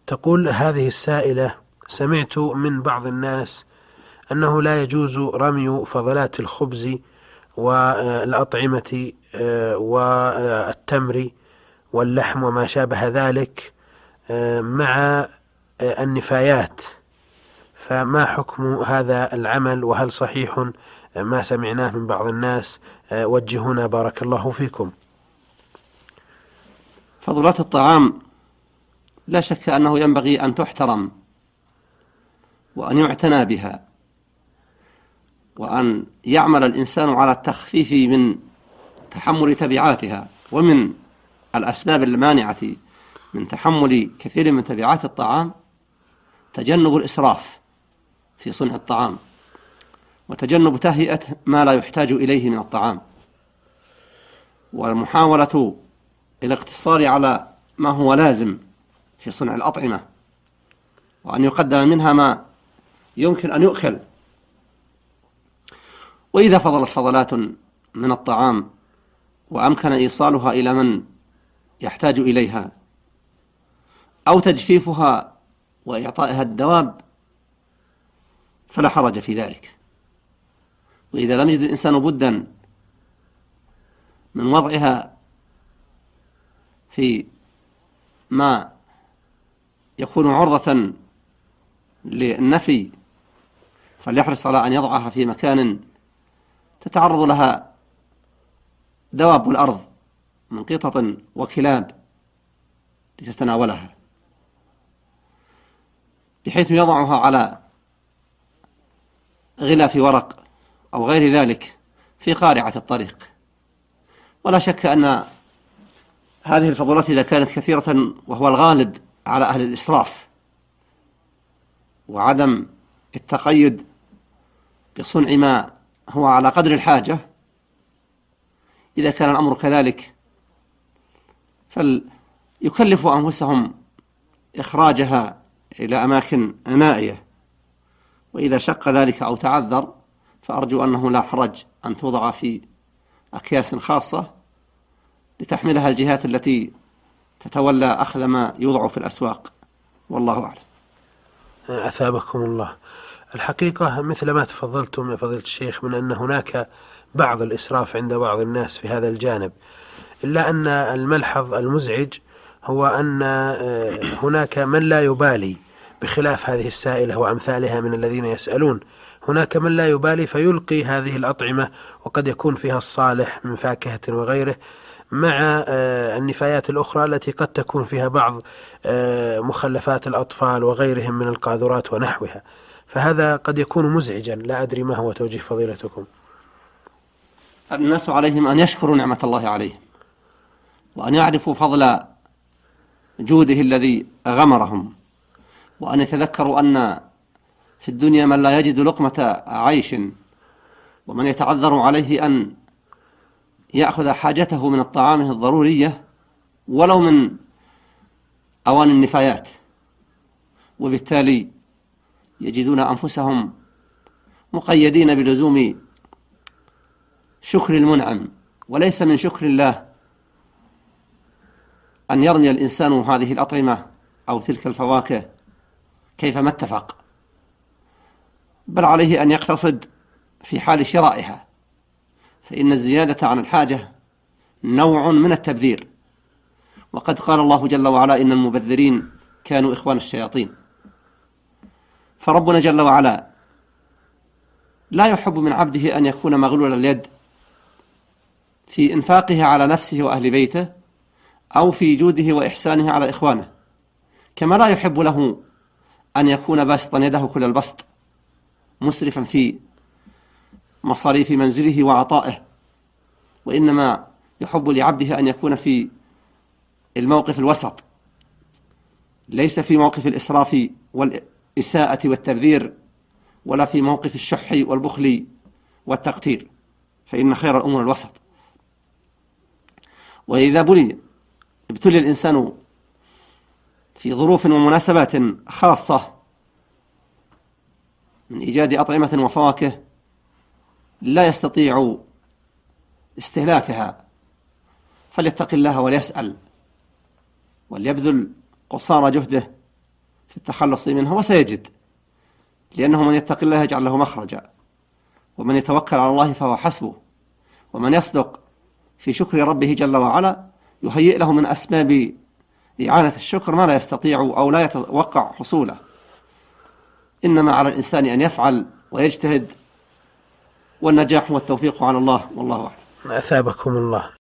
تقول هذه السائلة: سمعت من بعض الناس أنه لا يجوز رمي فضلات الخبز والأطعمة والتمر واللحم وما شابه ذلك مع النفايات، فما حكم هذا العمل، وهل صحيح ما سمعناه من بعض الناس؟ وجهونا بارك الله فيكم. فضلات الطعام لا شك أنه ينبغي أن تحترم وأن يعتنى بها، وأن يعمل الإنسان على التخفيف من تحمل تبعاتها. ومن الأسباب المانعة من تحمل كثير من تبعات الطعام تجنب الإسراف في صنع الطعام، وتجنب تهيئة ما لا يحتاج إليه من الطعام، والمحاولة الاقتصار على ما هو لازم في صنع الأطعمة، وأن يقدم منها ما يمكن أن يؤكل. وإذا فضلت فضلات من الطعام وأمكن إيصالها إلى من يحتاج إليها أو تجفيفها وإعطائها الدواب فلا حرج في ذلك. وإذا لم يجد الإنسان بدا من وضعها في ما يكون عرضة للنفي فليحرص على أن يضعها في مكان تتعرض لها دواب الأرض من قطط وكلاب لتتناولها، بحيث يضعها على غلاف ورق أو غير ذلك في قارعة الطريق. ولا شك أن هذه الفضلات إذا كانت كثيرة، وهو الغالب على أهل الإسراف وعدم التقيد بصنع ما هو على قدر الحاجة، إذا كان الأمر كذلك فليكلفوا أنفسهم إخراجها إلى أماكن نائية. وإذا شق ذلك أو تعذر فأرجو أنه لا حرج أن توضع في أكياس خاصة لتحملها الجهات التي تتولى أخذ ما يوضع في الأسواق، والله أعلم. أثابكم الله. الحقيقة مثل ما تفضلتم يا فضيلة الشيخ من أن هناك بعض الإسراف عند بعض الناس في هذا الجانب، إلا أن الملحظ المزعج هو أن هناك من لا يبالي، بخلاف هذه السائلة وأمثالها من الذين يسألون. هناك من لا يبالي فيلقي هذه الأطعمة، وقد يكون فيها الصالح من فاكهة وغيره، مع النفايات الأخرى التي قد تكون فيها بعض مخلفات الأطفال وغيرهم من القاذورات ونحوها. فهذا قد يكون مزعجا، لا أدري ما هو توجيه فضيلتكم. الناس عليهم أن يشكروا نعمة الله عليهم، وأن يعرفوا فضل جوده الذي غمرهم، وأن يتذكروا أن في الدنيا من لا يجد لقمة عيش، ومن يتعذر عليه أن يأخذ حاجته من الطعام الضرورية ولو من أواني النفايات، وبالتالي يجدون أنفسهم مقيدين بلزوم شكر المنعم. وليس من شكر الله أن يرمي الإنسان هذه الأطعمة أو تلك الفواكه كيفما اتفق، بل عليه أن يقتصد في حال شرائها، فإن الزيادة عن الحاجة نوع من التبذير، وقد قال الله جل وعلا: إن المبذرين كانوا إخوان الشياطين. فربنا جل وعلا لا يحب من عبده أن يكون مغلول اليد في إنفاقه على نفسه وأهل بيته، أو في جوده وإحسانه على إخوانه، كما لا يحب له أن يكون باسطا يده كل البسط مسرفا في مصاريف منزله وعطائه. وإنما يحب لعبده أن يكون في الموقف الوسط، ليس في موقف الإسراف والإساءة والتبذير، ولا في موقف الشح والبخل والتقتير، فإن خير الأمور الوسط. وإذا ابتلي الإنسان في ظروف ومناسبات خاصة من إيجاد أطعمة وفواكه لا يستطيع استهلاكها، فليتق الله وليسأل وليبذل قصارى جهده في التخلص منها، وسيجد، لأنه من يتق الله يجعل له مخرجا، ومن يتوكل على الله فهو حسبه، ومن يصدق في شكر ربه جل وعلا يهيئ له من أسباب إعانة الشكر ما لا يستطيع أو لا يتوقع حصوله. إنما على الإنسان أن يفعل ويجتهد، والنجاح والتوفيق على الله، والله أعلم. أثابكم الله.